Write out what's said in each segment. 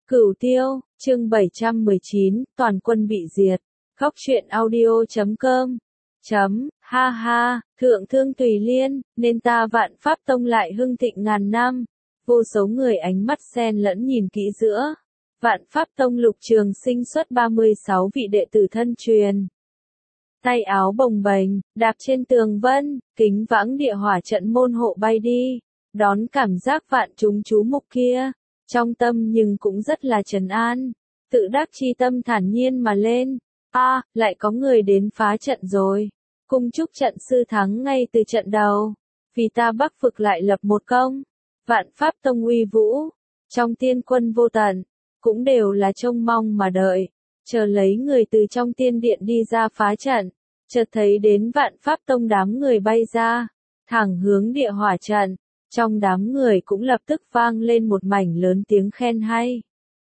Cửu Tiêu, chương 719, toàn quân bị diệt. Khóc chuyện audio.com. Ha ha, thượng thương tùy liên, nên ta Vạn Pháp Tông lại hưng thịnh ngàn năm. Vô số người ánh mắt xen lẫn nhìn kỹ giữa. Vạn Pháp Tông Lục Trường Sinh xuất 36 vị đệ tử thân truyền. Tay áo bồng bềnh, đạp trên tường vân, kính vãng địa hỏa trận môn hộ bay đi, đón cảm giác vạn chúng chú mục kia. Trong tâm nhưng cũng rất là trấn an, tự đắc chi tâm thản nhiên mà lên. Lại có người đến phá trận rồi. Cung chúc trận sư thắng ngay từ trận đầu. Vì ta Bắc vực lại lập một công. Vạn Pháp Tông uy vũ. Trong tiên quân vô tận, cũng đều là trông mong mà đợi. Chờ lấy người từ trong tiên điện đi ra phá trận. Chợt thấy đến Vạn Pháp Tông đám người bay ra. Thẳng hướng địa hỏa trận. Trong đám người cũng lập tức vang lên một mảnh lớn tiếng khen hay.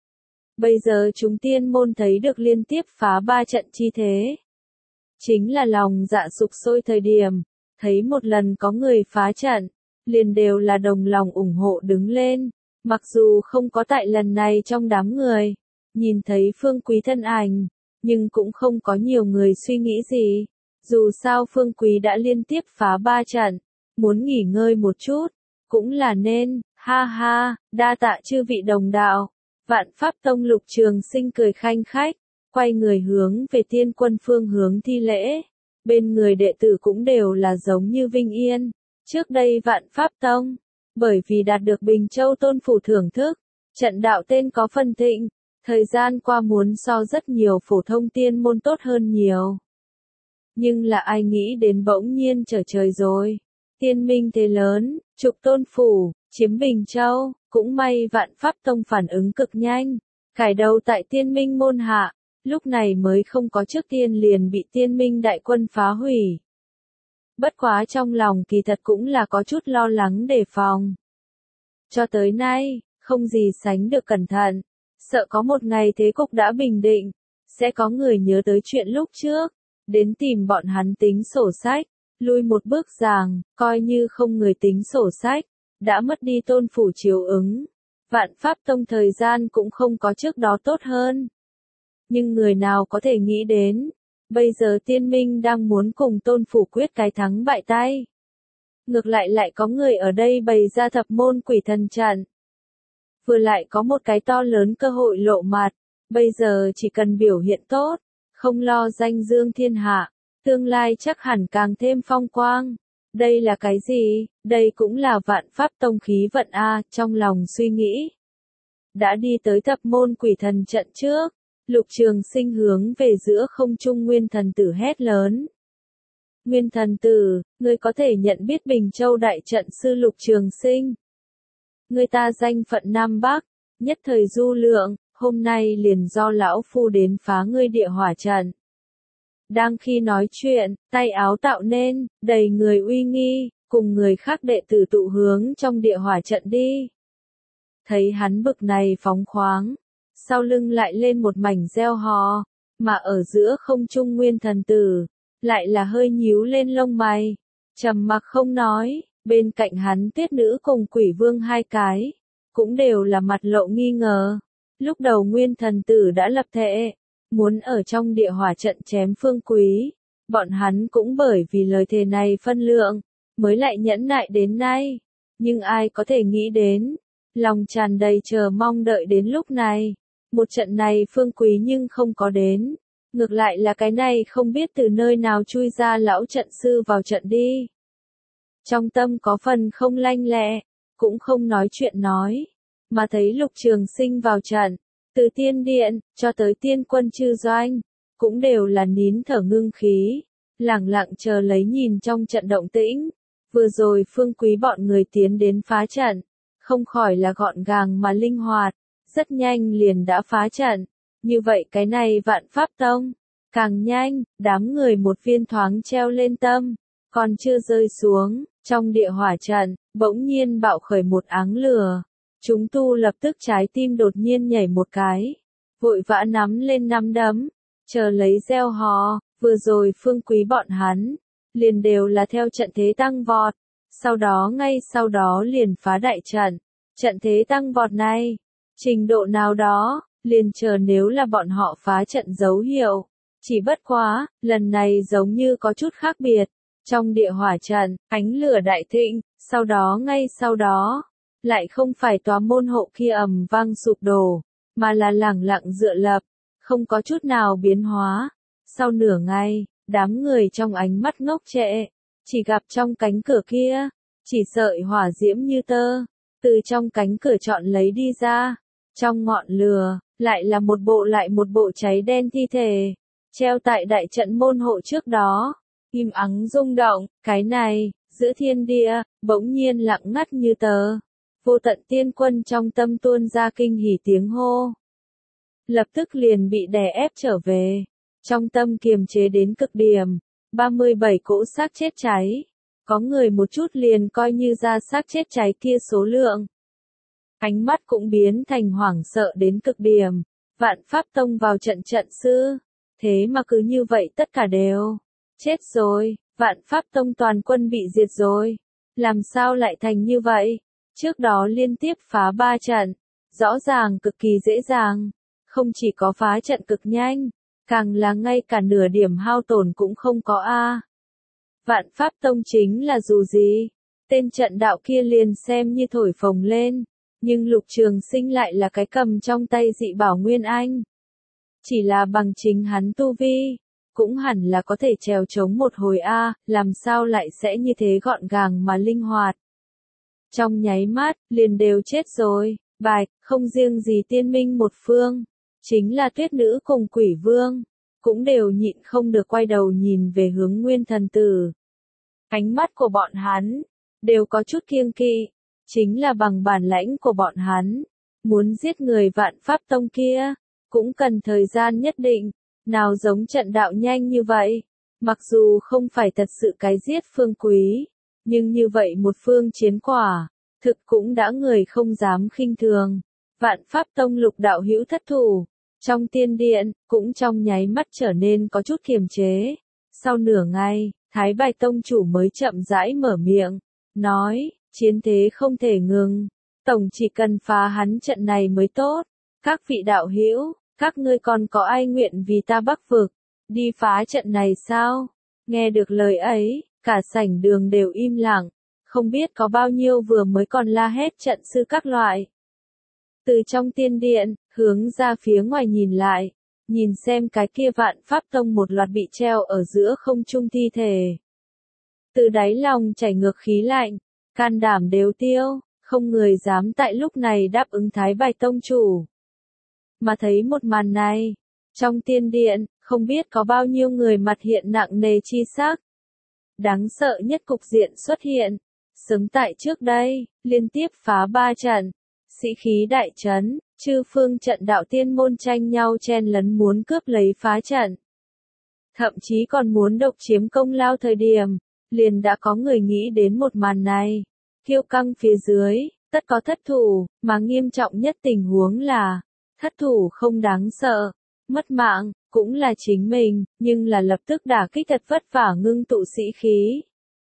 Bây giờ chúng tiên môn thấy được liên tiếp phá 3 trận chi thế. Chính là lòng dạ sục sôi thời điểm, thấy một lần có người phá trận, liền đều là đồng lòng ủng hộ đứng lên, mặc dù không có tại lần này trong đám người, nhìn thấy Phương Quý thân ảnh, nhưng cũng không có nhiều người suy nghĩ gì, dù sao Phương Quý đã liên tiếp phá 3 trận, muốn nghỉ ngơi một chút, cũng là nên, ha ha, đa tạ chư vị đồng đạo. Vạn Pháp Tông Lục Trường Sinh cười khanh khách, quay người hướng về tiên quân phương hướng thi lễ. Bên người đệ tử cũng đều là giống như Vinh Yên. Trước đây Vạn Pháp Tông, bởi vì đạt được Bình Châu Tôn Phủ thưởng thức, trận đạo tên có phần thịnh, thời gian qua muốn so rất nhiều phổ thông tiên môn tốt hơn nhiều. Nhưng là ai nghĩ đến bỗng nhiên trở trời rồi. Tiên minh thế lớn, trục Tôn Phủ, chiếm Bình Châu. Cũng may Vạn Pháp Tông phản ứng cực nhanh, cải đầu tại tiên minh môn hạ, lúc này mới không có trước tiên liền bị tiên minh đại quân phá hủy. Bất quá trong lòng kỳ thật cũng là có chút lo lắng đề phòng. Cho tới nay, không gì sánh được cẩn thận, sợ có một ngày thế cục đã bình định, sẽ có người nhớ tới chuyện lúc trước, đến tìm bọn hắn tính sổ sách, lui một bước giảng, coi như không người tính sổ sách. Đã mất đi Tôn Phủ chiếu ứng, Vạn Pháp Tông thời gian cũng không có trước đó tốt hơn. Nhưng người nào có thể nghĩ đến, bây giờ tiên minh đang muốn cùng Tôn Phủ quyết cái thắng bại tay. Ngược lại có người ở đây bày ra thập môn quỷ thần trận. Vừa lại có một cái to lớn cơ hội lộ mặt, bây giờ chỉ cần biểu hiện tốt, không lo danh dương thiên hạ, tương lai chắc hẳn càng thêm phong quang. Đây là cái gì? Đây cũng là Vạn Pháp Tông khí vận trong lòng suy nghĩ. Đã đi tới thập môn quỷ thần trận trước, Lục Trường Sinh hướng về giữa không trung Nguyên Thần Tử hét lớn. Nguyên Thần Tử, ngươi có thể nhận biết Bình Châu đại trận sư Lục Trường Sinh. Người ta danh phận Nam Bắc, nhất thời du lượng, hôm nay liền do lão phu đến phá ngươi địa hỏa trận. Đang khi nói chuyện, tay áo tạo nên, đầy người uy nghi, cùng người khác đệ tử tụ hướng trong địa hỏa trận đi. Thấy hắn bực này phóng khoáng, sau lưng lại lên một mảnh reo hò, mà ở giữa không trung Nguyên Thần Tử, lại là hơi nhíu lên lông mày, trầm mặc không nói, bên cạnh hắn Tuyết Nữ cùng Quỷ Vương hai cái, cũng đều là mặt lộ nghi ngờ. Lúc đầu Nguyên Thần Tử đã lập thệ, muốn ở trong địa hỏa trận chém Phương Quý, bọn hắn cũng bởi vì lời thề này phân lượng, mới lại nhẫn nại đến nay. Nhưng ai có thể nghĩ đến, lòng tràn đầy chờ mong đợi đến lúc này, một trận này Phương Quý nhưng không có đến, ngược lại là cái này không biết từ nơi nào chui ra lão trận sư vào trận đi. Trong tâm có phần không lanh lẹ, cũng không nói chuyện nói, mà thấy Lục Trường Sinh vào trận. Từ tiên điện, cho tới tiên quân chư doanh, cũng đều là nín thở ngưng khí, lẳng lặng chờ lấy nhìn trong trận động tĩnh. Vừa rồi Phương Quý bọn người tiến đến phá trận, không khỏi là gọn gàng mà linh hoạt, rất nhanh liền đã phá trận. Như vậy cái này Vạn Pháp Tông, càng nhanh, đám người một viên thoáng treo lên tâm, còn chưa rơi xuống, trong địa hỏa trận, bỗng nhiên bạo khởi một áng lửa. Chúng tu lập tức trái tim đột nhiên nhảy một cái, vội vã nắm lên nắm đấm, chờ lấy reo hò, vừa rồi Phương Quý bọn hắn, liền đều là theo trận thế tăng vọt, sau đó ngay sau đó liền phá đại trận. Trận thế tăng vọt này, Trình độ nào đó, liền chờ nếu là bọn họ phá trận dấu hiệu. Chỉ bất quá, lần này giống như có chút khác biệt. Trong địa hỏa trận, ánh lửa đại thịnh, sau đó ngay sau đó, lại không phải tòa môn hộ kia ầm vang sụp đổ, mà là lẳng lặng dựa lập, không có chút nào biến hóa. Sau nửa ngày, đám người trong ánh mắt ngốc trệ, chỉ gặp trong cánh cửa kia, chỉ sợi hỏa diễm như tơ, từ trong cánh cửa chọn lấy đi ra. Trong ngọn lửa, lại là một bộ lại một bộ cháy đen thi thể, treo tại đại trận môn hộ trước đó. Im ắng rung động, cái này, giữa thiên địa, bỗng nhiên lặng ngắt như tờ. Vô tận tiên quân trong tâm tuôn ra kinh hỉ tiếng hô. Lập tức liền bị đè ép trở về. Trong tâm kiềm chế đến cực điểm. 37 cỗ xác chết cháy. Có người một chút liền coi như ra xác chết cháy kia số lượng. Ánh mắt cũng biến thành hoảng sợ đến cực điểm. Vạn Pháp Tông vào trận sư. Thế mà cứ như vậy tất cả đều chết rồi. Vạn Pháp Tông toàn quân bị diệt rồi. Làm sao lại thành như vậy? Trước đó liên tiếp phá 3 trận. Rõ ràng cực kỳ dễ dàng. Không chỉ có phá trận cực nhanh, càng là ngay cả nửa điểm hao tổn cũng không có a. Vạn Pháp Tông chính là dù gì, tên trận đạo kia liền xem như thổi phồng lên, nhưng Lục Trường Sinh lại là cái cầm trong tay dị bảo Nguyên Anh. Chỉ là bằng chính hắn tu vi, cũng hẳn là có thể trèo chống một hồi a, làm sao lại sẽ như thế gọn gàng mà linh hoạt. Trong nháy mắt, liền đều chết rồi, bạch, không riêng gì Tiên Minh một phương, chính là Tuyết Nữ cùng Quỷ Vương, cũng đều nhịn không được quay đầu nhìn về hướng Nguyên Thần Tử. Ánh mắt của bọn hắn, đều có chút kiêng kỵ, chính là bằng bản lãnh của bọn hắn, muốn giết người Vạn Pháp Tông kia, cũng cần thời gian nhất định, nào giống trận đạo nhanh như vậy, mặc dù không phải thật sự cái giết phương quý, nhưng như vậy một phương chiến quả, thực cũng đã người không dám khinh thường. Vạn Pháp Tông Lục đạo hữu thất thủ, trong tiên điện, cũng trong nháy mắt trở nên có chút kiềm chế. Sau nửa ngày, Thái Bạch Tông chủ mới chậm rãi mở miệng, nói, chiến thế không thể ngừng, tổng chỉ cần phá hắn trận này mới tốt. Các vị đạo hữu, các ngươi còn có ai nguyện vì ta Bắc vực, đi phá trận này sao? Nghe được lời ấy, cả sảnh đường đều im lặng, không biết có bao nhiêu vừa mới còn la hét trận sư các loại. Từ trong tiên điện, hướng ra phía ngoài nhìn lại, nhìn xem cái kia Vạn Pháp Tông một loạt bị treo ở giữa không trung thi thể. Từ đáy lòng chảy ngược khí lạnh, can đảm đều tiêu, không người dám tại lúc này đáp ứng Thái Bạch Tông chủ. Mà thấy một màn này, trong tiên điện, không biết có bao nhiêu người mặt hiện nặng nề chi sắc. Đáng sợ nhất cục diện xuất hiện, sớm tại trước đây, liên tiếp phá 3 trận, sĩ khí đại trấn, chư phương trận đạo tiên môn tranh nhau chen lấn muốn cướp lấy phá trận. Thậm chí còn muốn độc chiếm công lao thời điểm, liền đã có người nghĩ đến một màn này. Kiêu căng phía dưới, tất có thất thủ, mà nghiêm trọng nhất tình huống là, thất thủ không đáng sợ, mất mạng, cũng là chính mình, nhưng là lập tức đả kích thật vất vả ngưng tụ sĩ khí.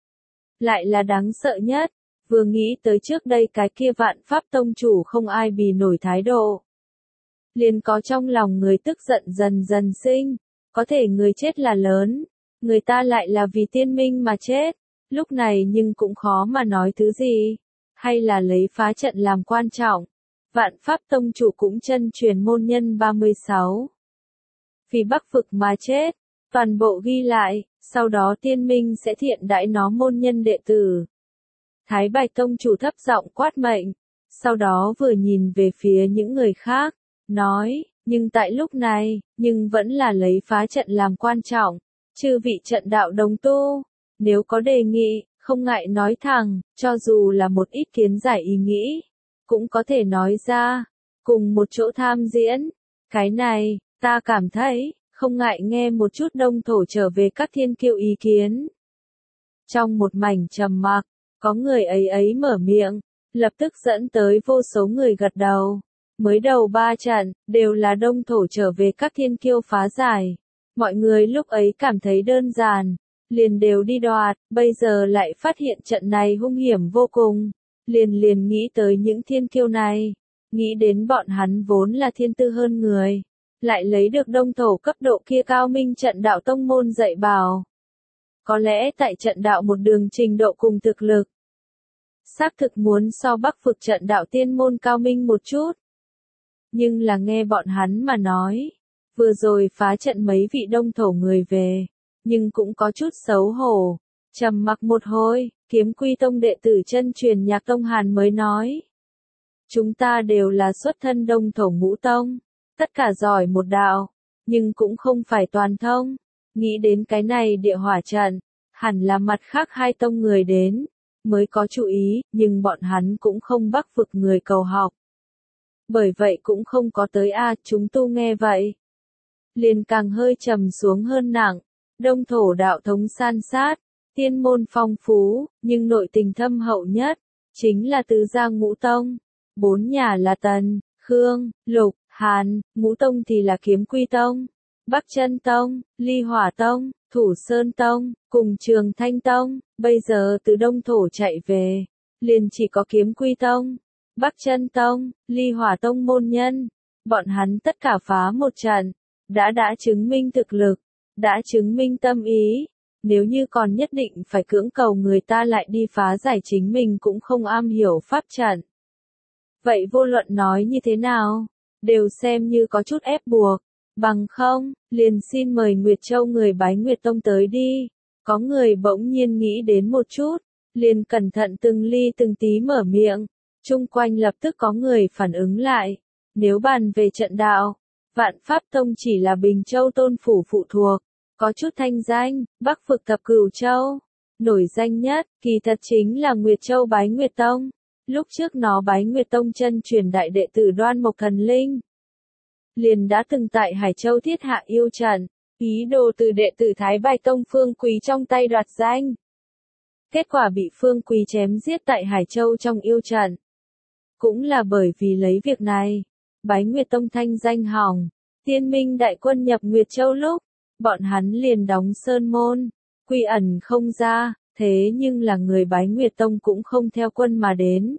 Lại là đáng sợ nhất, vừa nghĩ tới trước đây cái kia Vạn Pháp Tông chủ không ai bì nổi thái độ. Liền có trong lòng người tức giận dần dần sinh, có thể người chết là lớn, người ta lại là vì tiên minh mà chết, lúc này nhưng cũng khó mà nói thứ gì, hay là lấy phá trận làm quan trọng. Vạn Pháp Tông chủ cũng chân truyền môn nhân 36. Vì Bắc vực mà chết, toàn bộ ghi lại, sau đó tiên minh sẽ thiện đãi nó môn nhân đệ tử. Thái Bạch Tông chủ thấp giọng quát mệnh, sau đó vừa nhìn về phía những người khác, nói, nhưng tại lúc này, nhưng vẫn là lấy phá trận làm quan trọng, chư vị trận đạo đồng tu, nếu có đề nghị, không ngại nói thẳng, cho dù là một ít kiến giải ý nghĩ, cũng có thể nói ra, cùng một chỗ tham diễn, cái này, ta cảm thấy, không ngại nghe một chút đông thổ trở về các thiên kiêu ý kiến. Trong một mảnh trầm mặc, có người ấy mở miệng, lập tức dẫn tới vô số người gật đầu. Mới đầu 3 trận, đều là đông thổ trở về các thiên kiêu phá giải. Mọi người lúc ấy cảm thấy đơn giản, liền đều đi đoạt, bây giờ lại phát hiện trận này hung hiểm vô cùng. Liền nghĩ tới những thiên kiêu này, Nghĩ đến bọn hắn vốn là thiên tư hơn người, lại lấy được đông thổ cấp độ kia cao minh trận đạo tông môn dạy bảo. Có lẽ tại trận đạo một đường trình độ cùng thực lực, xác thực muốn so Bắc Phực trận đạo tiên môn cao minh một chút. Nhưng là nghe bọn hắn mà nói, vừa rồi phá trận mấy vị đông thổ người về, nhưng cũng có chút xấu hổ. Trầm mặc một hồi, Kiếm Quy Tông đệ tử chân truyền Nhạc Tông Hàn mới nói. Chúng ta đều là xuất thân đông thổ ngũ tông, tất cả giỏi một đạo, nhưng cũng không phải toàn thông. Nghĩ đến cái này địa hỏa trận, hẳn là mặt khác hai tông người đến, mới có chú ý, nhưng bọn hắn cũng không Bắc Phực người cầu học. Bởi vậy cũng không có tới chúng tu nghe vậy. Liền càng hơi trầm xuống hơn nặng, đông thổ đạo thống san sát, tiên môn phong phú, nhưng nội tình thâm hậu nhất, chính là tứ gia ngũ tông. Bốn nhà là Tần, Khương, Lục, Hàn, ngũ tông thì là Kiếm Quy Tông, Bắc Chân Tông, Ly Hỏa Tông, Thủ Sơn Tông, cùng Trường Thanh Tông. Bây giờ từ đông thổ chạy về, liền chỉ có Kiếm Quy Tông, Bắc Chân Tông, Ly Hỏa Tông môn nhân. Bọn hắn tất cả phá một trận, đã chứng minh thực lực, đã chứng minh tâm ý. Nếu như còn nhất định phải cưỡng cầu người ta lại đi phá giải chính mình cũng không am hiểu pháp trận. Vậy vô luận nói như thế nào, đều xem như có chút ép buộc. Bằng không, liền xin mời Nguyệt Châu người bái Nguyệt Tông tới đi. Có người bỗng nhiên nghĩ đến một chút, liền cẩn thận từng ly từng tí mở miệng. Chung quanh lập tức có người phản ứng lại. Nếu bàn về trận đạo, Vạn Pháp Tông chỉ là Bình Châu Tôn Phủ phụ thuộc. Có chút thanh danh, Bắc Phực Thập Cửu Châu. Nổi danh nhất, kỳ thật chính là Nguyệt Châu bái Nguyệt Tông. Lúc trước nó bái Nguyệt Tông chân truyền đại đệ tử Đoan Mộc Thần Linh. Liền đã từng tại Hải Châu thiết hạ yêu trận, ý đồ từ đệ tử Thái Bạch Tông Phương Quý trong tay đoạt danh. Kết quả bị Phương Quý chém giết tại Hải Châu trong yêu trận. Cũng là bởi vì lấy việc này, bái Nguyệt Tông thanh danh hỏng. Tiên Minh đại quân nhập Nguyệt Châu lúc, bọn hắn liền đóng sơn môn, quy ẩn không ra, thế nhưng là người bái Nguyệt Tông cũng không theo quân mà đến.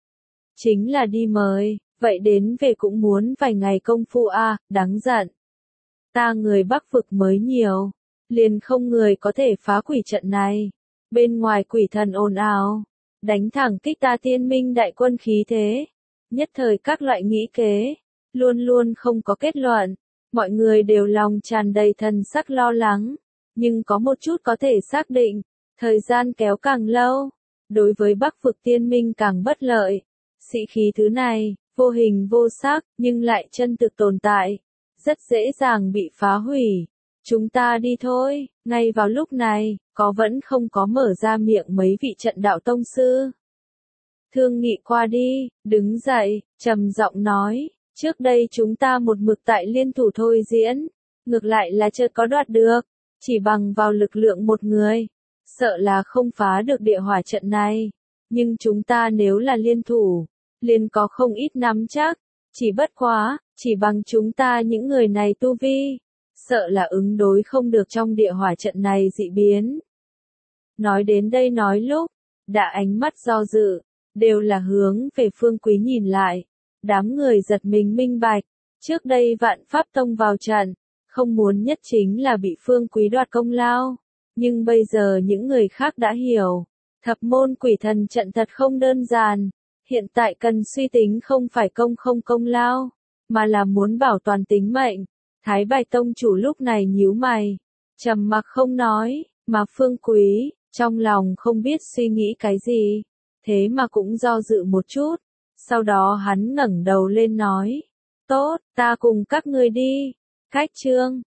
Chính là đi mời, vậy đến về cũng muốn vài ngày công phu đáng giận. Ta người Bắc Phực mới nhiều, liền không người có thể phá quỷ trận này. Bên ngoài quỷ thần ồn ào, đánh thẳng kích ta Tiên Minh đại quân khí thế. Nhất thời các loại nghĩ kế, luôn luôn không có kết luận. Mọi người đều lòng tràn đầy thần sắc lo lắng, nhưng có một chút có thể xác định, thời gian kéo càng lâu, đối với Bắc Phực Tiên Minh càng bất lợi. Sĩ khí thứ này, vô hình vô sắc, nhưng lại chân thực tồn tại, rất dễ dàng bị phá hủy. Chúng ta đi thôi. Ngay vào lúc này, vẫn không có mở ra miệng mấy vị trận đạo tông sư. Thương nghị qua đi, đứng dậy, trầm giọng nói. Trước đây chúng ta một mực tại liên thủ thôi diễn, ngược lại là chợt có đoạt được, chỉ bằng vào lực lượng một người, sợ là không phá được địa hỏa trận này, nhưng chúng ta nếu là liên thủ, liền có không ít nắm chắc, chỉ bất quá, chỉ bằng chúng ta những người này tu vi, sợ là ứng đối không được trong địa hỏa trận này dị biến. Nói đến đây nói lúc, đã ánh mắt do dự, đều là hướng về Phương Quý nhìn lại. Đám người giật mình minh bạch, trước đây Vạn Pháp Tông vào trận, không muốn nhất chính là bị Phương Quý đoạt công lao, nhưng bây giờ những người khác đã hiểu, thập môn quỷ thần trận thật không đơn giản, hiện tại cần suy tính không phải không công lao, mà là muốn bảo toàn tính mệnh. Thái Bạch Tông chủ lúc này nhíu mày, trầm mặc không nói, mà Phương Quý, trong lòng không biết suy nghĩ cái gì, thế mà cũng do dự một chút. Sau đó hắn ngẩng đầu lên nói, tốt, ta cùng các ngươi đi. Khách trương,